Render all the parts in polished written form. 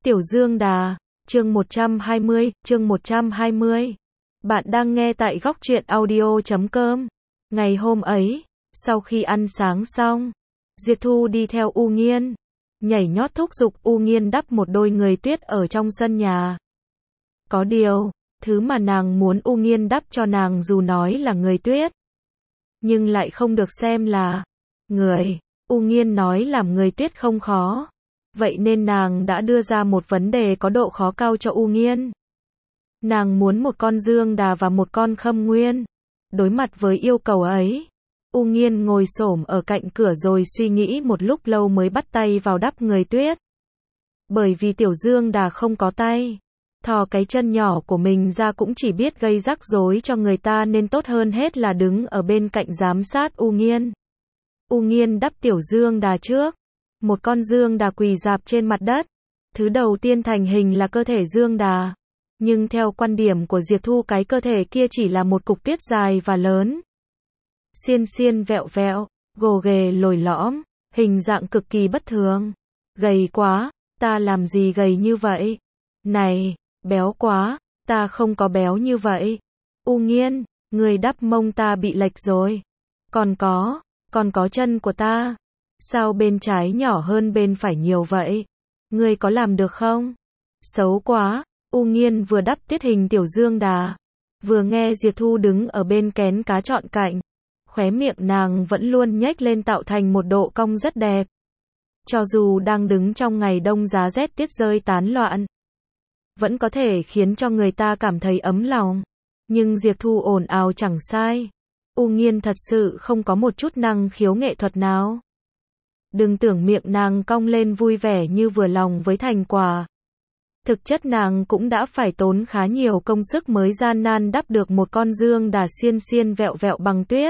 Tiểu Dương Đà, chương 120. Bạn đang nghe tại góc truyện audio.com. Ngày hôm ấy, sau khi ăn sáng xong, Diệp Thu đi theo U Nghiên, nhảy nhót thúc giục U Nghiên đắp một đôi người tuyết ở trong sân nhà. Có điều, thứ mà nàng muốn U Nghiên đắp cho nàng dù nói là người tuyết, nhưng lại không được xem là người. U Nghiên nói làm người tuyết không khó. Vậy nên nàng đã đưa ra một vấn đề có độ khó cao cho U Nghiên. Nàng muốn một con Dương Đà và một con Khâm Nguyên. Đối mặt với yêu cầu ấy, U Nghiên ngồi xổm ở cạnh cửa rồi suy nghĩ một lúc lâu mới bắt tay vào đắp người tuyết. Bởi vì tiểu Dương Đà không có tay, thò cái chân nhỏ của mình ra cũng chỉ biết gây rắc rối cho người ta, nên tốt hơn hết là đứng ở bên cạnh giám sát U Nghiên. U Nghiên đắp tiểu Dương Đà trước. Một con Dương Đà quỳ rạp trên mặt đất. Thứ đầu tiên thành hình là cơ thể Dương Đà. Nhưng theo quan điểm của Diệp Thu, cái cơ thể kia chỉ là một cục tuyết dài và lớn. Xiên xiên vẹo vẹo, gồ ghề lồi lõm, hình dạng cực kỳ bất thường. Gầy quá, ta làm gì gầy như vậy? Này, béo quá, ta không có béo như vậy. U Nghiên, người đắp mông ta bị lệch rồi. Còn có chân của ta. Sao bên trái nhỏ hơn bên phải nhiều vậy? Ngươi có làm được không? Xấu quá. U Nghiên vừa đắp tuyết hình tiểu Dương Đà, vừa nghe Diệp Thu đứng ở bên kén cá trọn cạnh. Khóe miệng nàng vẫn luôn nhếch lên tạo thành một độ cong rất đẹp. Cho dù đang đứng trong ngày đông giá rét tuyết rơi tán loạn, vẫn có thể khiến cho người ta cảm thấy ấm lòng. Nhưng Diệp Thu ồn ào chẳng sai. U Nghiên thật sự không có một chút năng khiếu nghệ thuật nào. Đừng tưởng miệng nàng cong lên vui vẻ như vừa lòng với thành quả. Thực chất nàng cũng đã phải tốn khá nhiều công sức mới gian nan đắp được một con Dương Đà xiên xiên vẹo vẹo bằng tuyết.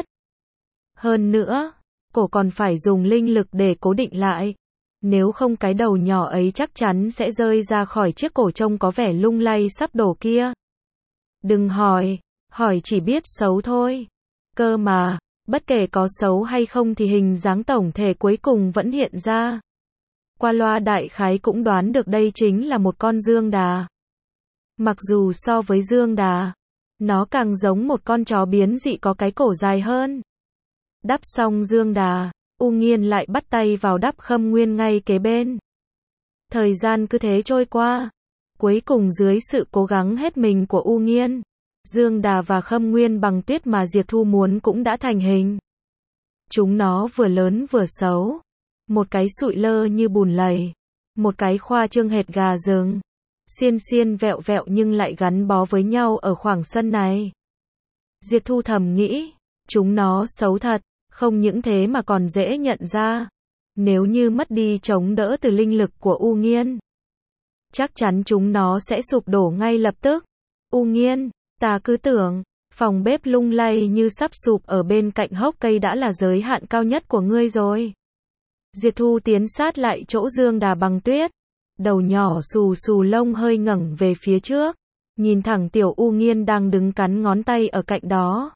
Hơn nữa, cổ còn phải dùng linh lực để cố định lại. Nếu không cái đầu nhỏ ấy chắc chắn sẽ rơi ra khỏi chiếc cổ trông có vẻ lung lay sắp đổ kia. Đừng hỏi chỉ biết xấu thôi. Cơ mà, bất kể có xấu hay không thì hình dáng tổng thể cuối cùng vẫn hiện ra. Qua loa đại khái cũng đoán được đây chính là một con Dương Đà. Mặc dù so với Dương Đà, nó càng giống một con chó biến dị có cái cổ dài hơn. Đắp xong Dương Đà, U Nghiên lại bắt tay vào đắp Khâm Nguyên ngay kế bên. Thời gian cứ thế trôi qua. Cuối cùng dưới sự cố gắng hết mình của U Nghiên, Dương Đà và Khâm Nguyên bằng tuyết mà Diệp Thu muốn cũng đã thành hình. Chúng nó vừa lớn vừa xấu. Một cái sụi lơ như bùn lầy, một cái khoa trương hệt gà rừng. Xiên xiên vẹo vẹo nhưng lại gắn bó với nhau ở khoảng sân này. Diệp Thu thầm nghĩ, chúng nó xấu thật, không những thế mà còn dễ nhận ra. Nếu như mất đi chống đỡ từ linh lực của U Nghiên, chắc chắn chúng nó sẽ sụp đổ ngay lập tức. U Nghiên, ta cứ tưởng, phòng bếp lung lay như sắp sụp ở bên cạnh hốc cây đã là giới hạn cao nhất của ngươi rồi. Diệp Thu tiến sát lại chỗ Dương Đà bằng tuyết. Đầu nhỏ xù xù lông hơi ngẩng về phía trước. Nhìn thẳng tiểu U Nghiên đang đứng cắn ngón tay ở cạnh đó.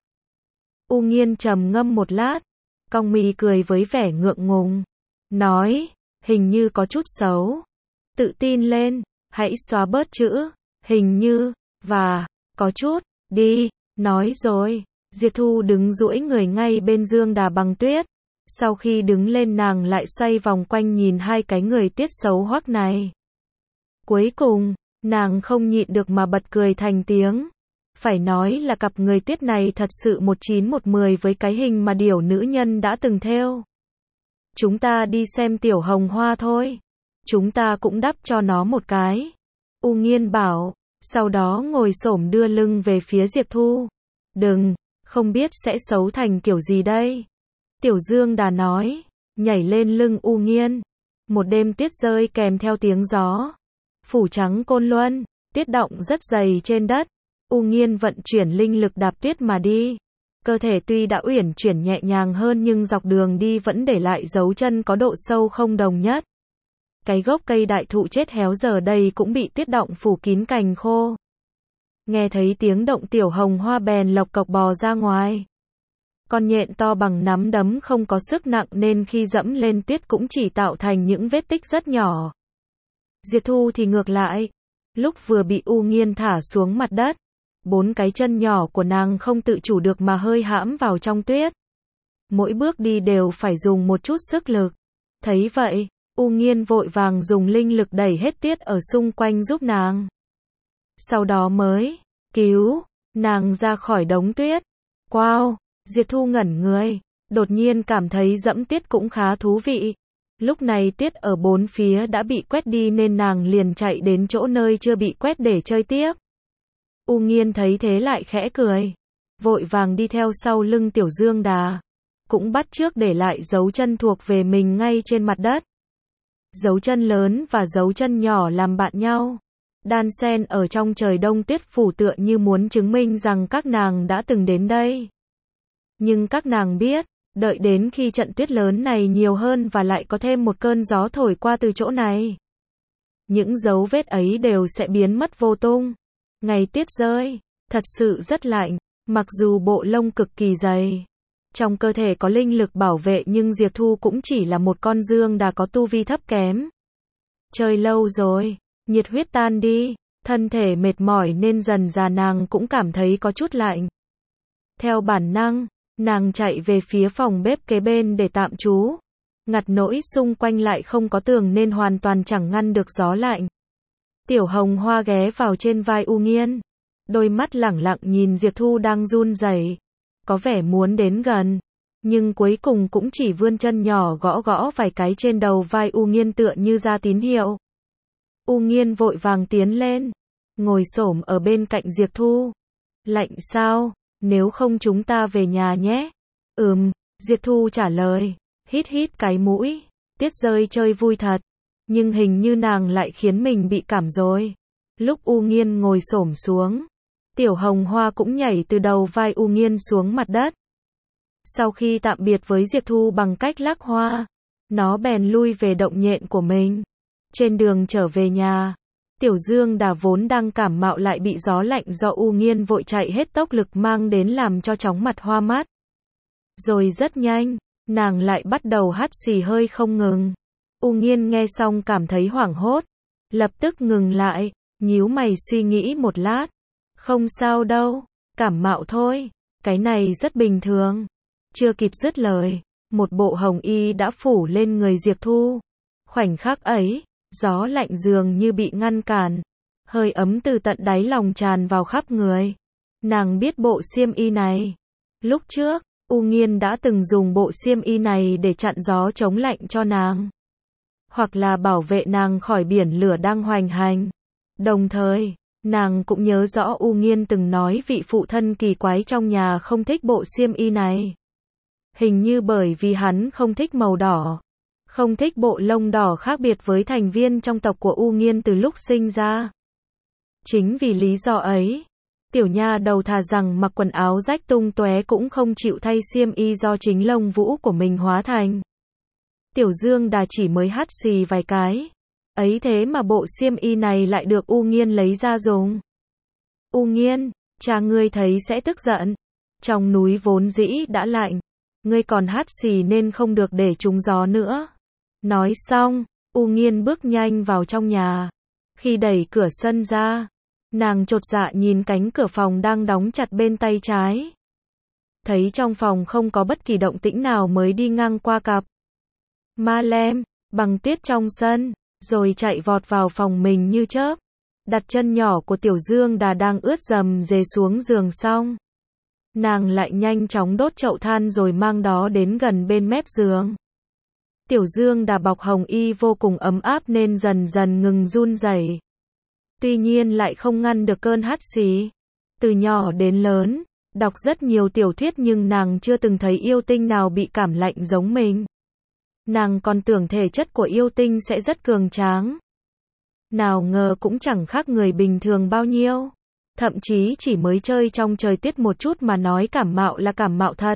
U Nghiên trầm ngâm một lát, cong mi cười với vẻ ngượng ngùng. Nói, hình như có chút xấu. Tự tin lên, hãy xóa bớt chữ hình như và có chút đi. Nói rồi, Diệp Thu đứng duỗi người ngay bên Dương Đà bằng tuyết. Sau khi đứng lên nàng lại xoay vòng quanh nhìn hai cái người tuyết xấu hoắc này. Cuối cùng, nàng không nhịn được mà bật cười thành tiếng. Phải nói là cặp người tuyết này thật sự 1910 với cái hình mà điểu nữ nhân đã từng thêu. Chúng ta đi xem tiểu hồng hoa thôi. Chúng ta cũng đắp cho nó một cái. U Nghiên bảo, sau đó ngồi xổm đưa lưng về phía Diệp Thu. Đừng, không biết sẽ xấu thành kiểu gì đây. Tiểu Dương Đà nói, nhảy lên lưng U Nghiên. Một đêm tuyết rơi kèm theo tiếng gió. Phủ trắng Côn Luân, tuyết đọng rất dày trên đất. U Nghiên vận chuyển linh lực đạp tuyết mà đi. Cơ thể tuy đã uyển chuyển nhẹ nhàng hơn nhưng dọc đường đi vẫn để lại dấu chân có độ sâu không đồng nhất. Cái gốc cây đại thụ chết héo giờ đây cũng bị tuyết đọng phủ kín cành khô. Nghe thấy tiếng động tiểu hồng hoa bèn lộc cộc bò ra ngoài. Con nhện to bằng nắm đấm không có sức nặng nên khi dẫm lên tuyết cũng chỉ tạo thành những vết tích rất nhỏ. Diệp Thu thì ngược lại. Lúc vừa bị U Nghiên thả xuống mặt đất, 4 cái chân nhỏ của nàng không tự chủ được mà hơi hãm vào trong tuyết. Mỗi bước đi đều phải dùng một chút sức lực. Thấy vậy, U Nghiên vội vàng dùng linh lực đẩy hết tuyết ở xung quanh giúp nàng. Sau đó mới cứu nàng ra khỏi đống tuyết. Wow, Diệp Thu ngẩn người, đột nhiên cảm thấy dẫm tuyết cũng khá thú vị. Lúc này tuyết ở bốn phía đã bị quét đi nên nàng liền chạy đến chỗ nơi chưa bị quét để chơi tiếp. U Nghiên thấy thế lại khẽ cười, vội vàng đi theo sau lưng Tiểu Dương Đà, cũng bắt chước để lại dấu chân thuộc về mình ngay trên mặt đất. Dấu chân lớn và dấu chân nhỏ làm bạn nhau, đan xen ở trong trời đông tuyết phủ tựa như muốn chứng minh rằng các nàng đã từng đến đây. Nhưng các nàng biết, đợi đến khi trận tuyết lớn này nhiều hơn và lại có thêm một cơn gió thổi qua từ chỗ này, những dấu vết ấy đều sẽ biến mất vô tung. Ngày tuyết rơi, thật sự rất lạnh, mặc dù bộ lông cực kỳ dày, trong cơ thể có linh lực bảo vệ nhưng Diệp Thu cũng chỉ là một con Dương Đà có tu vi thấp kém. Chơi lâu rồi, nhiệt huyết tan đi, thân thể mệt mỏi nên dần dà nàng cũng cảm thấy có chút lạnh. Theo bản năng, nàng chạy về phía phòng bếp kế bên để tạm trú. Ngặt nỗi xung quanh lại không có tường nên hoàn toàn chẳng ngăn được gió lạnh. Tiểu Hồng Hoa ghé vào trên vai U Nghiên, đôi mắt lẳng lặng nhìn Diệp Thu đang run rẩy, có vẻ muốn đến gần, nhưng cuối cùng cũng chỉ vươn chân nhỏ gõ gõ vài cái trên đầu vai U Nghiên tựa như ra tín hiệu. U Nghiên vội vàng tiến lên, ngồi xổm ở bên cạnh Diệp Thu. Lạnh sao? Nếu không chúng ta về nhà nhé. Diệp Thu trả lời, hít hít cái mũi, tuyết rơi chơi vui thật, nhưng hình như nàng lại khiến mình bị cảm rồi. Lúc U Nghiên ngồi xổm xuống, Tiểu Hồng Hoa cũng nhảy từ đầu vai U Nghiên xuống mặt đất. Sau khi tạm biệt với Diệp Thu bằng cách lắc hoa, nó bèn lui về động nhện của mình. Trên đường trở về nhà, Tiểu Dương Đà vốn đang cảm mạo lại bị gió lạnh do U Nghiên vội chạy hết tốc lực mang đến làm cho chóng mặt hoa mắt. Rồi rất nhanh, nàng lại bắt đầu hắt xì hơi không ngừng. U Nghiên nghe xong cảm thấy hoảng hốt, lập tức ngừng lại, nhíu mày suy nghĩ một lát. Không sao đâu, cảm mạo thôi, cái này rất bình thường. Chưa kịp dứt lời, một bộ hồng y đã phủ lên người Diệp Thu. Khoảnh khắc ấy, gió lạnh dường như bị ngăn cản, hơi ấm từ tận đáy lòng tràn vào khắp người. Nàng biết bộ xiêm y này. Lúc trước, U Nghiên đã từng dùng bộ xiêm y này để chặn gió chống lạnh cho nàng, hoặc là bảo vệ nàng khỏi biển lửa đang hoành hành. Đồng thời, nàng cũng nhớ rõ U Nghiên từng nói vị phụ thân kỳ quái trong nhà không thích bộ xiêm y này. Hình như bởi vì hắn không thích màu đỏ, không thích bộ lông đỏ khác biệt với thành viên trong tộc của U Nghiên từ lúc sinh ra. Chính vì lý do ấy, tiểu nha đầu thà rằng mặc quần áo rách tung tóe cũng không chịu thay xiêm y do chính lông vũ của mình hóa thành. Tiểu Dương Đà chỉ mới hắt xì vài cái, ấy thế mà bộ xiêm y này lại được U Nghiên lấy ra dùng. U Nghiên, cha ngươi thấy sẽ tức giận. Trong núi vốn dĩ đã lạnh, ngươi còn hắt xì nên không được để trúng gió nữa. Nói xong, U Nghiên bước nhanh vào trong nhà. Khi đẩy cửa sân ra, nàng chột dạ nhìn cánh cửa phòng đang đóng chặt bên tay trái. Thấy trong phòng không có bất kỳ động tĩnh nào mới đi ngang qua cặp ma lem bằng tuyết trong sân, rồi chạy vọt vào phòng mình như chớp. Đặt chân nhỏ của Tiểu Dương Đà đang ướt dầm dề xuống giường xong, nàng lại nhanh chóng đốt chậu than rồi mang đó đến gần bên mép giường. Tiểu Dương Đà bọc hồng y vô cùng ấm áp nên dần dần ngừng run rẩy. Tuy nhiên lại không ngăn được cơn hắt xì. Từ nhỏ đến lớn, đọc rất nhiều tiểu thuyết nhưng nàng chưa từng thấy yêu tinh nào bị cảm lạnh giống mình. Nàng còn tưởng thể chất của yêu tinh sẽ rất cường tráng. Nào ngờ cũng chẳng khác người bình thường bao nhiêu. Thậm chí chỉ mới chơi trong trời tuyết một chút mà nói cảm mạo là cảm mạo thật.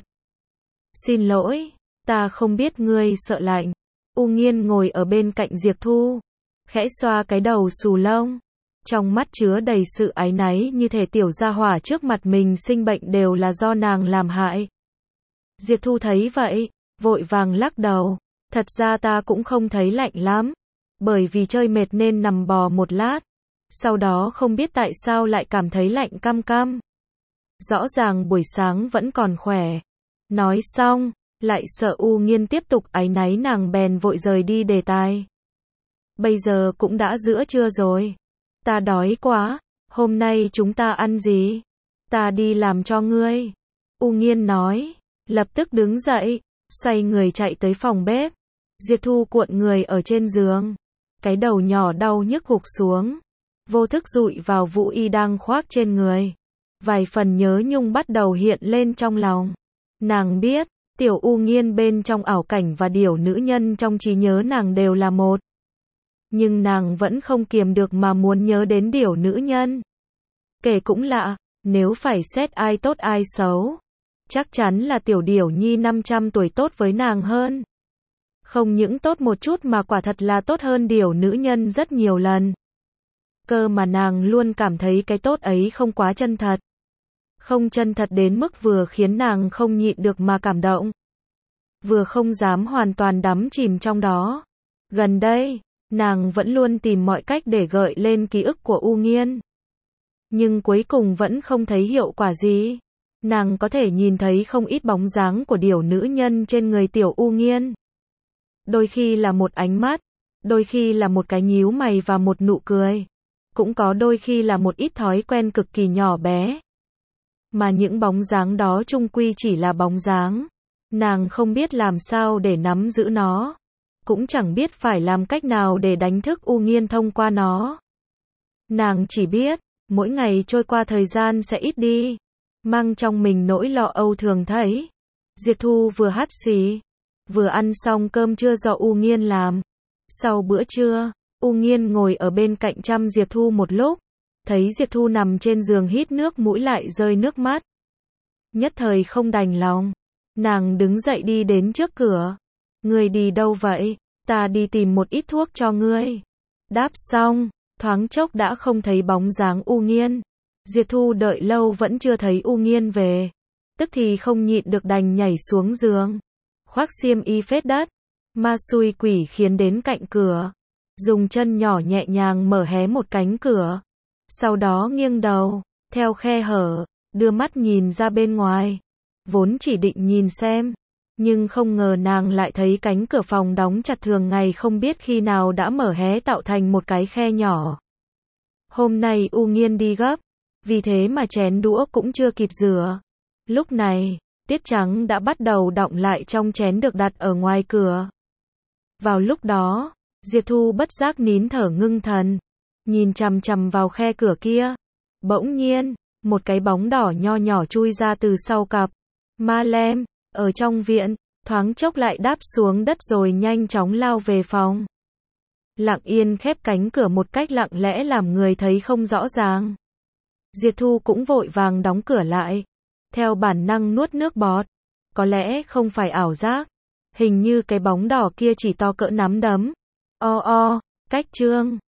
Xin lỗi, ta không biết ngươi sợ lạnh. U Nghiên ngồi ở bên cạnh Diệp Thu, khẽ xoa cái đầu xù lông, trong mắt chứa đầy sự áy náy như thể tiểu gia hỏa trước mặt mình sinh bệnh đều là do nàng làm hại. Diệp Thu thấy vậy, vội vàng lắc đầu, thật ra ta cũng không thấy lạnh lắm. bởi vì chơi mệt nên nằm bò một lát. Sau đó không biết tại sao lại cảm thấy lạnh căm căm. Rõ ràng buổi sáng vẫn còn khỏe. Nói xong, lại sợ U Nghiên tiếp tục áy náy, nàng bèn vội rời đi đề tài. Bây giờ cũng đã giữa trưa rồi. Ta đói quá, hôm nay chúng ta ăn gì? Ta đi làm cho ngươi. U Nghiên nói, lập tức đứng dậy, xoay người chạy tới phòng bếp. Diệp Thu cuộn người ở trên giường, cái đầu nhỏ đau nhức gục xuống, vô thức dụi vào vũ y đang khoác trên người. Vài phần nhớ nhung bắt đầu hiện lên trong lòng. Nàng biết, tiểu U Nghiên bên trong ảo cảnh và điểu nữ nhân trong trí nhớ nàng đều là một. Nhưng nàng vẫn không kiềm được mà muốn nhớ đến điểu nữ nhân. Kể cũng lạ, nếu phải xét ai tốt ai xấu, chắc chắn là tiểu điểu nhi 500 tuổi tốt với nàng hơn. Không những tốt một chút mà quả thật là tốt hơn điểu nữ nhân rất nhiều lần. Cơ mà nàng luôn cảm thấy cái tốt ấy không quá chân thật. Không chân thật đến mức vừa khiến nàng không nhịn được mà cảm động, vừa không dám hoàn toàn đắm chìm trong đó. Gần đây, nàng vẫn luôn tìm mọi cách để gợi lên ký ức của U Nghiên. Nhưng cuối cùng vẫn không thấy hiệu quả gì. Nàng có thể nhìn thấy không ít bóng dáng của điểu nữ nhân trên người tiểu U Nghiên. Đôi khi là một ánh mắt, đôi khi là một cái nhíu mày và một nụ cười. Cũng có đôi khi là một ít thói quen cực kỳ nhỏ bé. Mà những bóng dáng đó chung quy chỉ là bóng dáng. Nàng không biết làm sao để nắm giữ nó. Cũng chẳng biết phải làm cách nào để đánh thức U Nghiên thông qua nó. Nàng chỉ biết, mỗi ngày trôi qua thời gian sẽ ít đi, mang trong mình nỗi lo âu thường thấy. Diệp Thu vừa hắt xì, vừa ăn xong cơm trưa do U Nghiên làm. Sau bữa trưa, U Nghiên ngồi ở bên cạnh chăm Diệp Thu một lúc, thấy Diệp Thu nằm trên giường hít nước mũi lại rơi nước mắt. Nhất thời không đành lòng, nàng đứng dậy đi đến trước cửa. Ngươi đi đâu vậy? Ta đi tìm một ít thuốc cho ngươi. Đáp xong, thoáng chốc đã không thấy bóng dáng U Nghiên. Diệp Thu đợi lâu vẫn chưa thấy U Nghiên về, tức thì không nhịn được đành nhảy xuống giường, khoác xiêm y phết đất, ma xui quỷ khiến đến cạnh cửa, dùng chân nhỏ nhẹ nhàng mở hé một cánh cửa, sau đó nghiêng đầu, theo khe hở, đưa mắt nhìn ra bên ngoài. Vốn chỉ định nhìn xem, nhưng không ngờ nàng lại thấy cánh cửa phòng đóng chặt thường ngày không biết khi nào đã mở hé tạo thành một cái khe nhỏ. Hôm nay U Nghiên đi gấp, vì thế mà chén đũa cũng chưa kịp rửa. Lúc này, tiết trắng đã bắt đầu đọng lại trong chén được đặt ở ngoài cửa. Vào lúc đó, Diệp Thu bất giác nín thở ngưng thần, nhìn chằm chằm vào khe cửa kia. Bỗng nhiên, một cái bóng đỏ nho nhỏ chui ra từ sau cặp ma lem ở trong viện, thoáng chốc lại đáp xuống đất rồi nhanh chóng lao về phòng. Lặng yên khép cánh cửa một cách lặng lẽ làm người thấy không rõ ràng. Diệp Thu cũng vội vàng đóng cửa lại, theo bản năng nuốt nước bọt. Có lẽ không phải ảo giác, hình như cái bóng đỏ kia chỉ to cỡ nắm đấm. Cách trương.